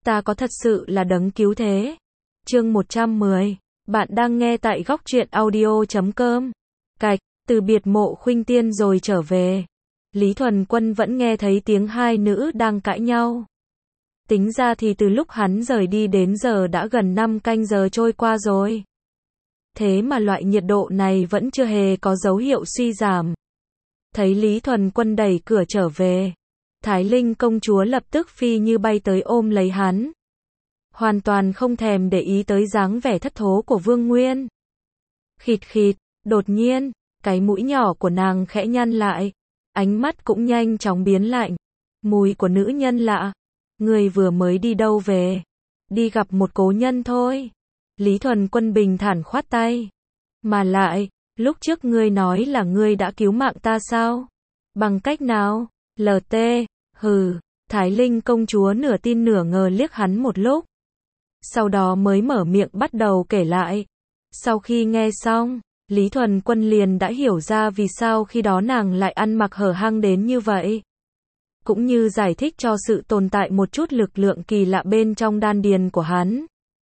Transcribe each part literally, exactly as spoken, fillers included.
ta có thật sự là đấng cứu thế. Chương một trăm mười. Bạn đang nghe tại góc truyện audio chấm com. Cạch, từ biệt Mộ Khuynh Tiên rồi trở về. Lý Thuần Quân vẫn nghe thấy tiếng hai nữ đang cãi nhau. Tính ra thì từ lúc hắn rời đi đến giờ đã gần năm canh giờ trôi qua rồi. Thế mà loại nhiệt độ này vẫn chưa hề có dấu hiệu suy giảm. Thấy Lý Thuần Quân đẩy cửa trở về, Thái Linh công chúa lập tức phi như bay tới ôm lấy hắn. Hoàn toàn không thèm để ý tới dáng vẻ thất thố của Vương Nguyên. Khịt khịt, đột nhiên, cái mũi nhỏ của nàng khẽ nhăn lại, ánh mắt cũng nhanh chóng biến lạnh. Mùi của nữ nhân lạ. Người vừa mới đi đâu về? Đi gặp một cố nhân thôi. Lý Thuần Quân bình thản khoát tay. Mà lại, lúc trước ngươi nói là ngươi đã cứu mạng ta sao? Bằng cách nào? lờ tê, hừ, Thái Linh công chúa nửa tin nửa ngờ liếc hắn một lúc. Sau đó mới mở miệng bắt đầu kể lại. Sau khi nghe xong, Lý Thuần Quân liền đã hiểu ra vì sao khi đó nàng lại ăn mặc hở hang đến như vậy. Cũng như giải thích cho sự tồn tại một chút lực lượng kỳ lạ bên trong đan điền của hắn.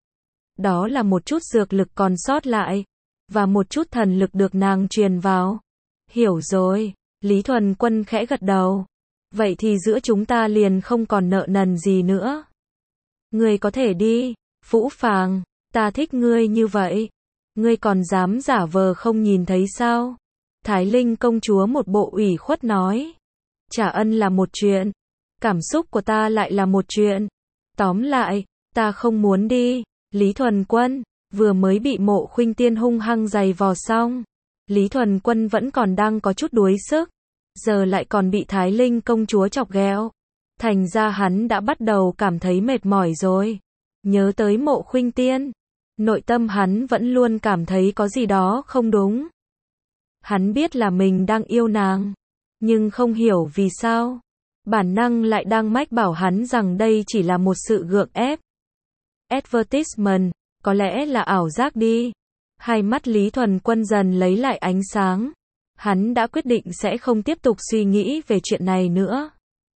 Đó là một chút dược lực còn sót lại, và một chút thần lực được nàng truyền vào. Hiểu rồi, Lý Thuần Quân khẽ gật đầu. Vậy thì giữa chúng ta liền không còn nợ nần gì nữa. Ngươi có thể đi, Phũ Phàng, ta thích ngươi như vậy. Ngươi còn dám giả vờ không nhìn thấy sao? Thái Linh công chúa một bộ ủy khuất nói. Trả ân là một chuyện, cảm xúc của ta lại là một chuyện. Tóm lại, ta không muốn đi. Lý Thuần Quân, vừa mới bị Mộ Khuynh Tiên hung hăng giày vò xong. Lý Thuần Quân vẫn còn đang có chút đuối sức. Giờ lại còn bị Thái Linh công chúa chọc ghẹo. Thành ra hắn đã bắt đầu cảm thấy mệt mỏi rồi. Nhớ tới Mộ Khuynh Tiên, nội tâm hắn vẫn luôn cảm thấy có gì đó không đúng. Hắn biết là mình đang yêu nàng, nhưng không hiểu vì sao. Bản năng lại đang mách bảo hắn rằng đây chỉ là một sự gượng ép. Advertisement, có lẽ là ảo giác đi. Hai mắt Lý Thuần Quân dần lấy lại ánh sáng. Hắn đã quyết định sẽ không tiếp tục suy nghĩ về chuyện này nữa.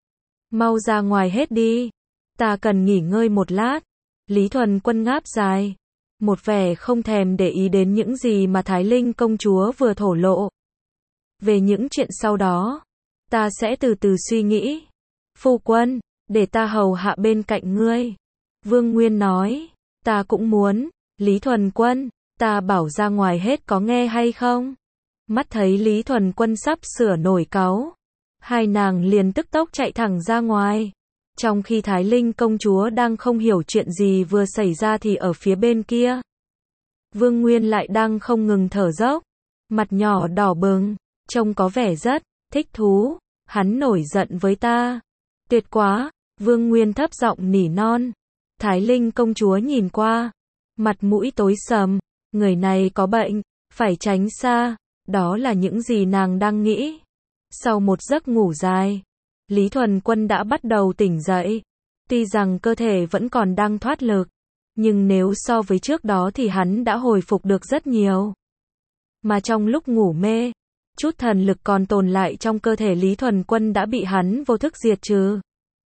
Mau ra ngoài hết đi. Ta cần nghỉ ngơi một lát. Lý Thuần Quân ngáp dài. Một vẻ không thèm để ý đến những gì mà Thái Linh công chúa vừa thổ lộ. Về những chuyện sau đó, ta sẽ từ từ suy nghĩ. Phu quân, để ta hầu hạ bên cạnh ngươi. Vương Nguyên nói, ta cũng muốn. Lý Thuần Quân, ta bảo ra ngoài hết có nghe hay không? Mắt thấy Lý Thuần Quân sắp sửa nổi cáu, hai nàng liền tức tốc chạy thẳng ra ngoài. Trong khi Thái Linh công chúa đang không hiểu chuyện gì vừa xảy ra thì ở phía bên kia, Vương Nguyên lại đang không ngừng thở dốc, mặt nhỏ đỏ bừng, trông có vẻ rất thích thú. Hắn nổi giận với ta. Tuyệt quá, Vương Nguyên thấp giọng nỉ non. Thái Linh công chúa nhìn qua, mặt mũi tối sầm, người này có bệnh, phải tránh xa. Đó là những gì nàng đang nghĩ. Sau một giấc ngủ dài, Lý Thuần Quân đã bắt đầu tỉnh dậy. Tuy rằng cơ thể vẫn còn đang thoát lực, nhưng nếu so với trước đó thì hắn đã hồi phục được rất nhiều. Mà trong lúc ngủ mê, chút thần lực còn tồn lại trong cơ thể Lý Thuần Quân đã bị hắn vô thức diệt trừ.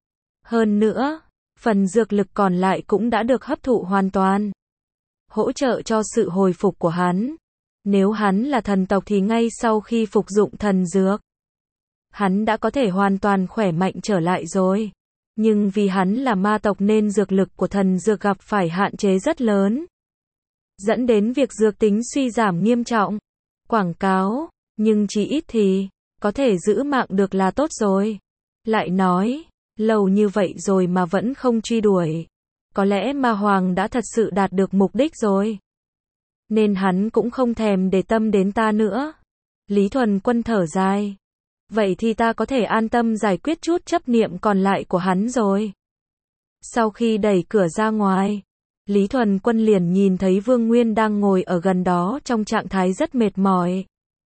Hơn nữa, phần dược lực còn lại cũng đã được hấp thụ hoàn toàn, hỗ trợ cho sự hồi phục của hắn. Nếu hắn là thần tộc thì ngay sau khi phục dụng thần dược, hắn đã có thể hoàn toàn khỏe mạnh trở lại rồi. Nhưng vì hắn là ma tộc nên dược lực của thần dược gặp phải hạn chế rất lớn, dẫn đến việc dược tính suy giảm nghiêm trọng. Quảng cáo, nhưng chỉ ít thì có thể giữ mạng được là tốt rồi. Lại nói, lâu như vậy rồi mà vẫn không truy đuổi. Có lẽ ma hoàng đã thật sự đạt được mục đích rồi. Nên hắn cũng không thèm để tâm đến ta nữa. Lý Thuần Quân thở dài. Vậy thì ta có thể an tâm giải quyết chút chấp niệm còn lại của hắn rồi. Sau khi đẩy cửa ra ngoài, Lý Thuần Quân liền nhìn thấy Vương Nguyên đang ngồi ở gần đó trong trạng thái rất mệt mỏi.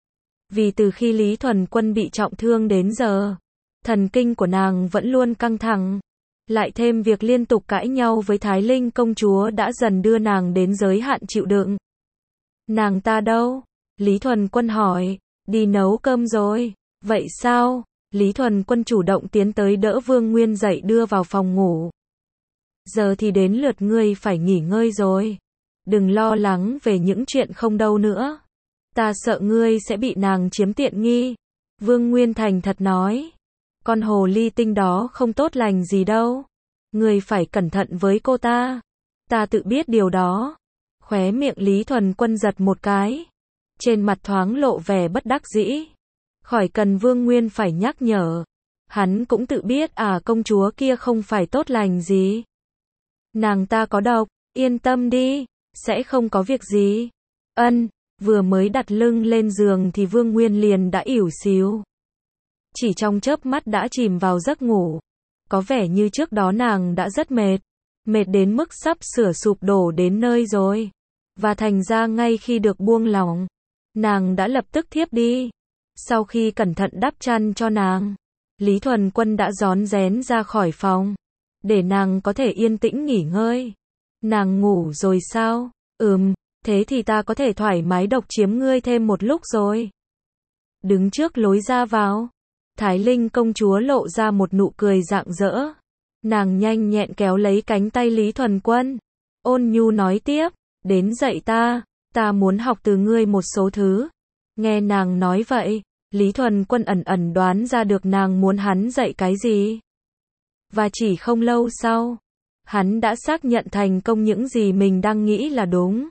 Vì từ khi Lý Thuần Quân bị trọng thương đến giờ, thần kinh của nàng vẫn luôn căng thẳng. Lại thêm việc liên tục cãi nhau với Thái Linh công chúa đã dần đưa nàng đến giới hạn chịu đựng. Nàng ta đâu? Lý Thuần Quân hỏi. Đi nấu cơm rồi. Vậy sao? Lý Thuần Quân chủ động tiến tới đỡ Vương Nguyên dậy đưa vào phòng ngủ. giờ thì đến lượt ngươi phải nghỉ ngơi rồi. Đừng lo lắng về những chuyện không đâu nữa. Ta sợ ngươi sẽ bị nàng chiếm tiện nghi. Vương Nguyên thành thật nói. Con hồ ly tinh đó không tốt lành gì đâu. Ngươi phải cẩn thận với cô ta. Ta tự biết điều đó. Khóe miệng Lý Thuần Quân giật một cái. Trên mặt thoáng lộ vẻ bất đắc dĩ. Khỏi cần Vương Nguyên phải nhắc nhở. Hắn cũng tự biết à công chúa kia không phải tốt lành gì. Nàng ta có độc, yên tâm đi, sẽ không có việc gì. Ân, vừa mới đặt lưng lên giường thì Vương Nguyên liền đã ỉu xìu. Chỉ trong chớp mắt đã chìm vào giấc ngủ. Có vẻ như trước đó nàng đã rất mệt. Mệt đến mức sắp sửa sụp đổ đến nơi rồi. Và thành ra ngay khi được buông lỏng, nàng đã lập tức thiếp đi. Sau khi cẩn thận đắp chăn cho nàng, Lý Thuần Quân đã rón rén ra khỏi phòng. Để nàng có thể yên tĩnh nghỉ ngơi. Nàng ngủ rồi sao? Ừm, thế thì ta có thể thoải mái độc chiếm ngươi thêm một lúc rồi. Đứng trước lối ra vào, Thái Linh công chúa lộ ra một nụ cười rạng rỡ. Nàng nhanh nhẹn kéo lấy cánh tay Lý Thuần Quân. Ôn nhu nói tiếp, đến dạy ta, ta muốn học từ ngươi một số thứ. Nghe nàng nói vậy, Lý Thuần Quân ẩn ẩn đoán ra được nàng muốn hắn dạy cái gì. Và chỉ không lâu sau, hắn đã xác nhận thành công những gì mình đang nghĩ là đúng.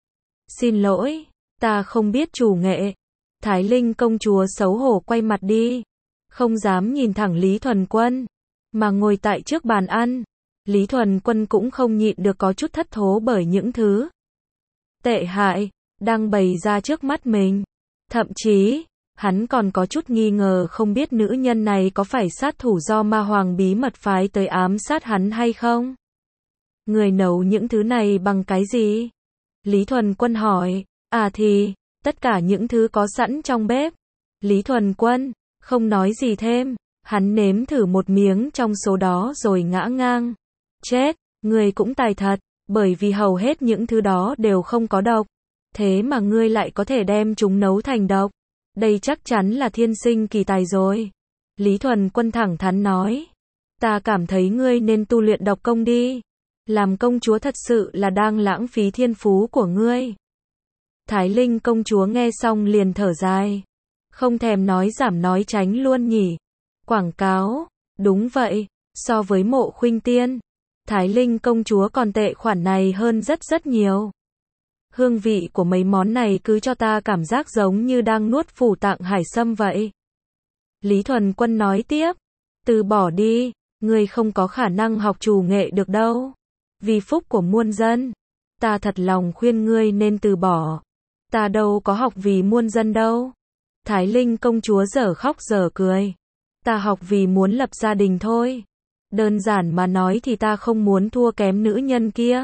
Xin lỗi, ta không biết chủ nghệ. Thái Linh công chúa xấu hổ quay mặt đi. Không dám nhìn thẳng Lý Thuần Quân, mà ngồi tại trước bàn ăn. Lý Thuần Quân cũng không nhịn được có chút thất thố bởi những thứ tệ hại đang bày ra trước mắt mình. Thậm chí, hắn còn có chút nghi ngờ không biết nữ nhân này có phải sát thủ do ma hoàng bí mật phái tới ám sát hắn hay không. Người nấu những thứ này bằng cái gì? Lý Thuần Quân hỏi. À thì, tất cả những thứ có sẵn trong bếp. Lý Thuần Quân không nói gì thêm. Hắn nếm thử một miếng trong số đó rồi ngã ngang. Chết, ngươi cũng tài thật, bởi vì hầu hết những thứ đó đều không có độc. Thế mà ngươi lại có thể đem chúng nấu thành độc. Đây chắc chắn là thiên sinh kỳ tài rồi. Lý Thuần Quân thẳng thắn nói. Ta cảm thấy ngươi nên tu luyện độc công đi. Làm công chúa thật sự là đang lãng phí thiên phú của ngươi. Thái Linh công chúa nghe xong liền thở dài. Không thèm nói giảm nói tránh luôn nhỉ. Quảng cáo, đúng vậy, so với Mộ Khuynh Tiên, Thái Linh công chúa còn tệ khoản này hơn rất rất nhiều. Hương vị của mấy món này cứ cho ta cảm giác giống như đang nuốt phủ tạng hải sâm vậy. Lý Thuần Quân nói tiếp, từ bỏ đi, ngươi không có khả năng học chủ nghệ được đâu. Vì phúc của muôn dân, ta thật lòng khuyên ngươi nên từ bỏ. Ta đâu có học vì muôn dân đâu. Thái Linh công chúa dở khóc dở cười. Ta học vì muốn lập gia đình thôi. Đơn giản mà nói thì ta không muốn thua kém nữ nhân kia.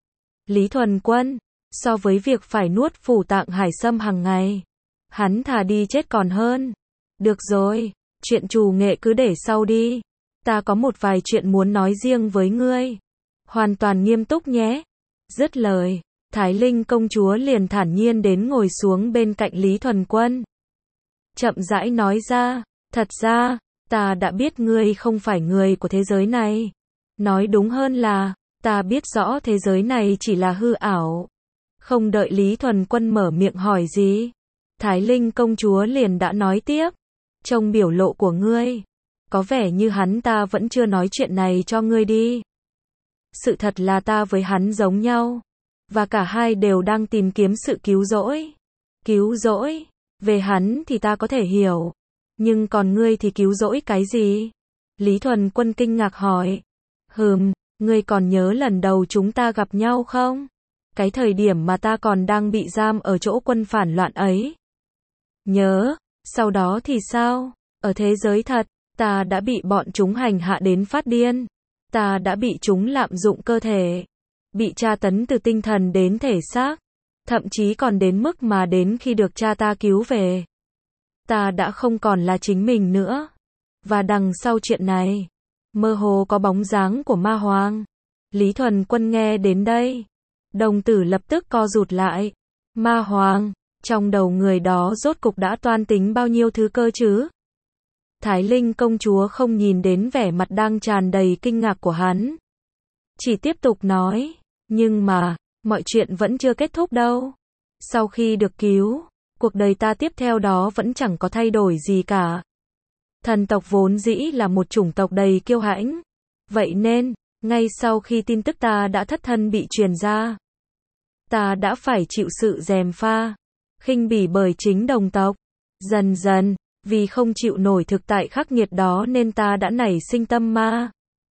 Lý Thuần Quân, so với việc phải nuốt phủ tạng hải sâm hàng ngày, hắn thà đi chết còn hơn. Được rồi, chuyện trù nghệ cứ để sau đi. Ta có một vài chuyện muốn nói riêng với ngươi. Hoàn toàn nghiêm túc nhé. Dứt lời, Thái Linh công chúa liền thản nhiên đến ngồi xuống bên cạnh Lý Thuần Quân. Chậm rãi nói ra, thật ra, ta đã biết ngươi không phải người của thế giới này. Nói đúng hơn là, ta biết rõ thế giới này chỉ là hư ảo. Không đợi Lý Thuần Quân mở miệng hỏi gì, Thái Linh công chúa liền đã nói tiếp. Trông biểu lộ của ngươi, có vẻ như hắn ta vẫn chưa nói chuyện này cho ngươi đi. Sự thật là ta với hắn giống nhau, và cả hai đều đang tìm kiếm sự cứu rỗi. Cứu rỗi, về hắn thì ta có thể hiểu. Nhưng còn ngươi thì cứu rỗi cái gì? Lý Thuần Quân kinh ngạc hỏi. Hừm, ngươi còn nhớ lần đầu chúng ta gặp nhau không? Cái thời điểm mà ta còn đang bị giam ở chỗ quân phản loạn ấy. Nhớ, sau đó thì sao? Ở thế giới thật, ta đã bị bọn chúng hành hạ đến phát điên. Ta đã bị chúng lạm dụng cơ thể. Bị tra tấn từ tinh thần đến thể xác. Thậm chí còn đến mức mà đến khi được cha ta cứu về, ta đã không còn là chính mình nữa. Và đằng sau chuyện này, mơ hồ có bóng dáng của ma hoàng. Lý Thuần Quân nghe đến đây, đồng tử lập tức co rụt lại. Ma hoàng, trong đầu người đó rốt cục đã toan tính bao nhiêu thứ cơ chứ? Thái Linh công chúa không nhìn đến vẻ mặt đang tràn đầy kinh ngạc của hắn. chỉ tiếp tục nói, nhưng mà, mọi chuyện vẫn chưa kết thúc đâu. Sau khi được cứu, cuộc đời ta tiếp theo đó vẫn chẳng có thay đổi gì cả. Thần tộc vốn dĩ là một chủng tộc đầy kiêu hãnh. Vậy nên, ngay sau khi tin tức ta đã thất thân bị truyền ra, ta đã phải chịu sự gièm pha, khinh bỉ bởi chính đồng tộc. Dần dần, vì không chịu nổi thực tại khắc nghiệt đó nên ta đã nảy sinh tâm ma.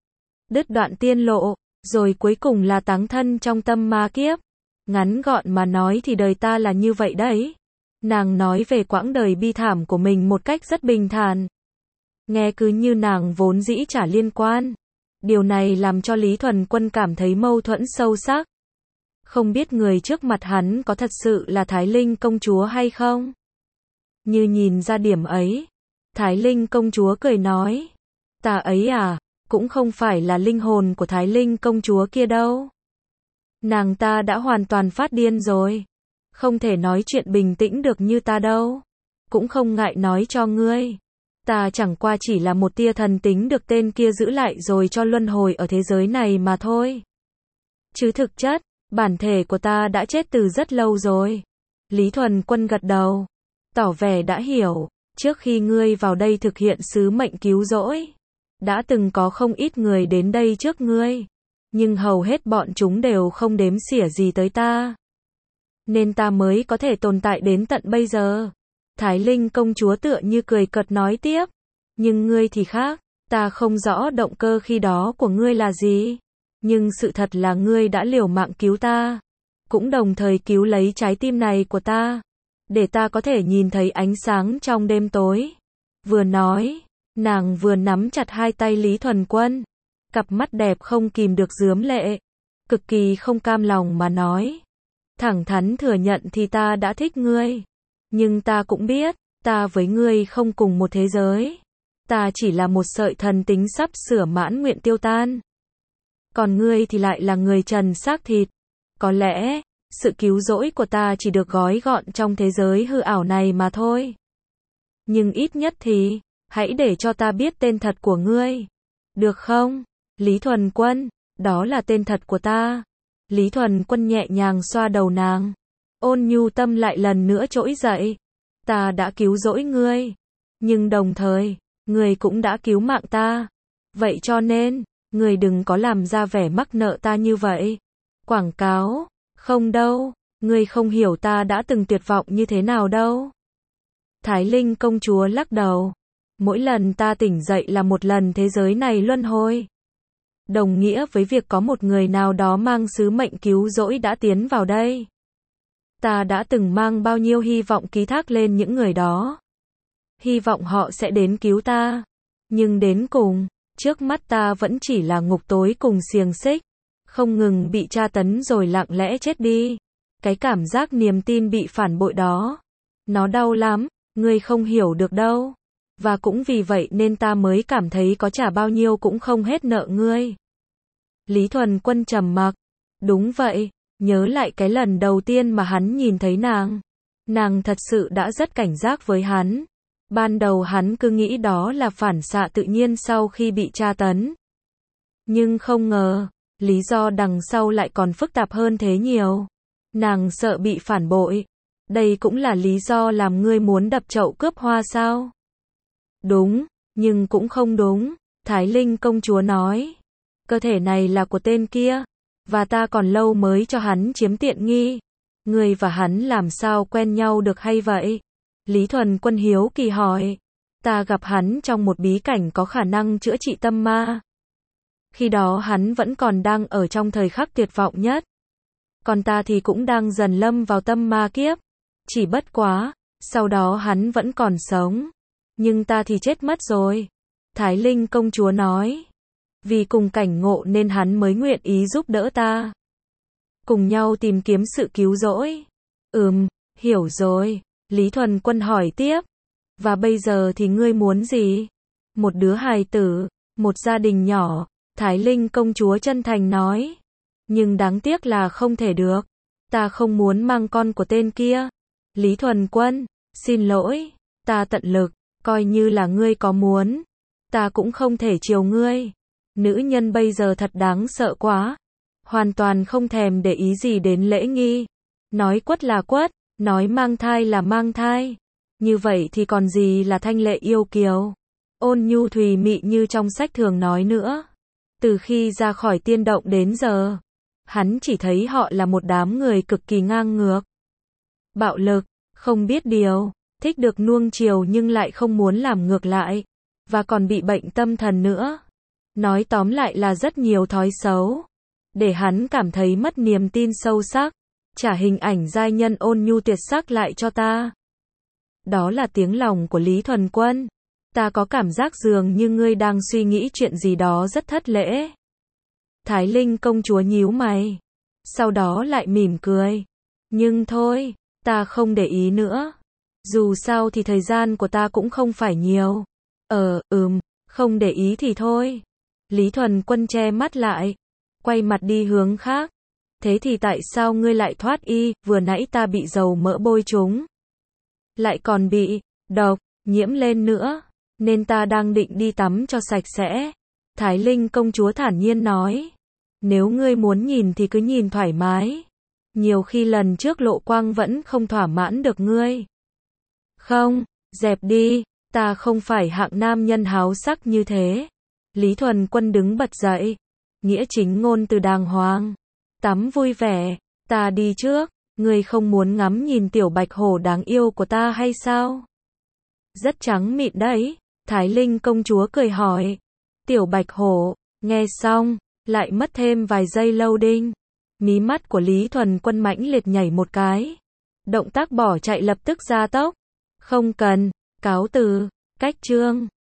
Đứt đoạn tiên lộ, rồi cuối cùng là táng thân trong tâm ma kiếp. Ngắn gọn mà nói thì đời ta là như vậy đấy. Nàng nói về quãng đời bi thảm của mình một cách rất bình thản. Nghe cứ như nàng vốn dĩ chả liên quan. Điều này làm cho Lý Thuần Quân cảm thấy mâu thuẫn sâu sắc. Không biết người trước mặt hắn có thật sự là Thái Linh công chúa hay không? Như nhìn ra điểm ấy, Thái Linh công chúa cười nói, ta ấy à, cũng không phải là linh hồn của Thái Linh công chúa kia đâu. Nàng ta đã hoàn toàn phát điên rồi, không thể nói chuyện bình tĩnh được như ta đâu. Cũng không ngại nói cho ngươi, ta chẳng qua chỉ là một tia thần tính được tên kia giữ lại rồi cho luân hồi ở thế giới này mà thôi. Chứ thực chất, bản thể của ta đã chết từ rất lâu rồi. Lý Thuần Quân gật đầu, tỏ vẻ đã hiểu. Trước khi ngươi vào đây thực hiện sứ mệnh cứu rỗi, đã từng có không ít người đến đây trước ngươi, nhưng hầu hết bọn chúng đều không đếm xỉa gì tới ta, nên ta mới có thể tồn tại đến tận bây giờ. Thái Linh công chúa tựa như cười cợt nói tiếp, nhưng ngươi thì khác, ta không rõ động cơ khi đó của ngươi là gì, nhưng sự thật là ngươi đã liều mạng cứu ta, cũng đồng thời cứu lấy trái tim này của ta, để ta có thể nhìn thấy ánh sáng trong đêm tối. Vừa nói, nàng vừa nắm chặt hai tay Lý Thuần Quân, cặp mắt đẹp không kìm được rướm lệ, cực kỳ không cam lòng mà nói, thẳng thắn thừa nhận thì ta đã thích ngươi, nhưng ta cũng biết, ta với ngươi không cùng một thế giới, ta chỉ là một sợi thần tính sắp sửa mãn nguyện tiêu tan, còn ngươi thì lại là người trần xác thịt. Có lẽ, sự cứu rỗi của ta chỉ được gói gọn trong thế giới hư ảo này mà thôi. Nhưng ít nhất thì, hãy để cho ta biết tên thật của ngươi. Được không? Lý Thuần Quân, đó là tên thật của ta. Lý Thuần Quân nhẹ nhàng xoa đầu nàng. Ôn nhu tâm lại lần nữa trỗi dậy. Ta đã cứu rỗi ngươi. Nhưng đồng thời, ngươi cũng đã cứu mạng ta. Vậy cho nên, ngươi đừng có làm ra vẻ mắc nợ ta như vậy. Quảng cáo. Không đâu, ngươi không hiểu ta đã từng tuyệt vọng như thế nào đâu. Thái Linh công chúa lắc đầu. Mỗi lần ta tỉnh dậy là một lần thế giới này luân hồi. Đồng nghĩa với việc có một người nào đó mang sứ mệnh cứu rỗi đã tiến vào đây. Ta đã từng mang bao nhiêu hy vọng ký thác lên những người đó. Hy vọng họ sẽ đến cứu ta. Nhưng đến cùng, trước mắt ta vẫn chỉ là ngục tối cùng xiềng xích. Không ngừng bị tra tấn rồi lặng lẽ chết đi. Cái cảm giác niềm tin bị phản bội đó, nó đau lắm, ngươi không hiểu được đâu. Và cũng vì vậy nên ta mới cảm thấy có trả bao nhiêu cũng không hết nợ ngươi. Lý Thuần Quân trầm mặc. Đúng vậy, nhớ lại cái lần đầu tiên mà hắn nhìn thấy nàng. Nàng thật sự đã rất cảnh giác với hắn. Ban đầu hắn cứ nghĩ đó là phản xạ tự nhiên sau khi bị tra tấn. Nhưng không ngờ, lý do đằng sau lại còn phức tạp hơn thế nhiều. Nàng sợ bị phản bội. Đây cũng là lý do làm ngươi muốn đập chậu cướp hoa sao? Đúng, nhưng cũng không đúng. Thái Linh công chúa nói. Cơ thể này là của tên kia. Và ta còn lâu mới cho hắn chiếm tiện nghi. Ngươi và hắn làm sao quen nhau được hay vậy? Lý Thuần Quân hiếu kỳ hỏi. Ta gặp hắn trong một bí cảnh có khả năng chữa trị tâm ma. Khi đó hắn vẫn còn đang ở trong thời khắc tuyệt vọng nhất. Còn ta thì cũng đang dần lâm vào tâm ma kiếp. Chỉ bất quá, sau đó hắn vẫn còn sống. Nhưng ta thì chết mất rồi. Thái Linh công chúa nói. Vì cùng cảnh ngộ nên hắn mới nguyện ý giúp đỡ ta. Cùng nhau tìm kiếm sự cứu rỗi. Ừm, hiểu rồi. Lý Thuần Quân hỏi tiếp. Và bây giờ thì ngươi muốn gì? Một đứa hài tử, một gia đình nhỏ. Thái Linh công chúa chân thành nói. Nhưng đáng tiếc là không thể được. Ta không muốn mang con của tên kia. Lý Thuần Quân, xin lỗi. Ta tận lực, coi như là ngươi có muốn. Ta cũng không thể chiều ngươi. Nữ nhân bây giờ thật đáng sợ quá. Hoàn toàn không thèm để ý gì đến lễ nghi. Nói quất là quất, nói mang thai là mang thai. Như vậy thì còn gì là thanh lệ yêu kiều, ôn nhu thùy mị như trong sách thường nói nữa. Từ khi ra khỏi tiên động đến giờ, hắn chỉ thấy họ là một đám người cực kỳ ngang ngược, bạo lực, không biết điều, thích được nuông chiều nhưng lại không muốn làm ngược lại, và còn bị bệnh tâm thần nữa. Nói tóm lại là rất nhiều thói xấu, để hắn cảm thấy mất niềm tin sâu sắc. Trả hình ảnh giai nhân ôn nhu tuyệt sắc lại cho ta. Đó là tiếng lòng của Lý Thuần Quân. Ta có cảm giác dường như ngươi đang suy nghĩ chuyện gì đó rất thất lễ. Thái Linh công chúa nhíu mày, sau đó lại mỉm cười. Nhưng thôi, ta không để ý nữa. Dù sao thì thời gian của ta cũng không phải nhiều. Ờ, ừm, không để ý thì thôi. Lý Thuần Quân che mắt lại, quay mặt đi hướng khác. Thế thì tại sao ngươi lại thoát y, vừa nãy ta bị dầu mỡ bôi trúng, lại còn bị độc nhiễm lên nữa, nên ta đang định đi tắm cho sạch sẽ. Thái Linh công chúa thản nhiên nói. Nếu ngươi muốn nhìn thì cứ nhìn thoải mái. Nhiều khi lần trước Lộ Quang vẫn không thỏa mãn được ngươi. Không, dẹp đi, ta không phải hạng nam nhân háo sắc như thế. Lý Thuần Quân đứng bật dậy, nghĩa chính ngôn từ đàng hoàng. Tắm vui vẻ, ta đi trước, ngươi không muốn ngắm nhìn tiểu bạch hổ đáng yêu của ta hay sao? Rất trắng mịn đấy, Thái Linh công chúa cười hỏi. Tiểu bạch hổ, nghe xong, lại mất thêm vài giây lâu đinh. Mí mắt của Lý Thuần Quân mãnh liệt nhảy một cái. Động tác bỏ chạy lập tức gia tốc. Không cần, cáo từ, cách chương.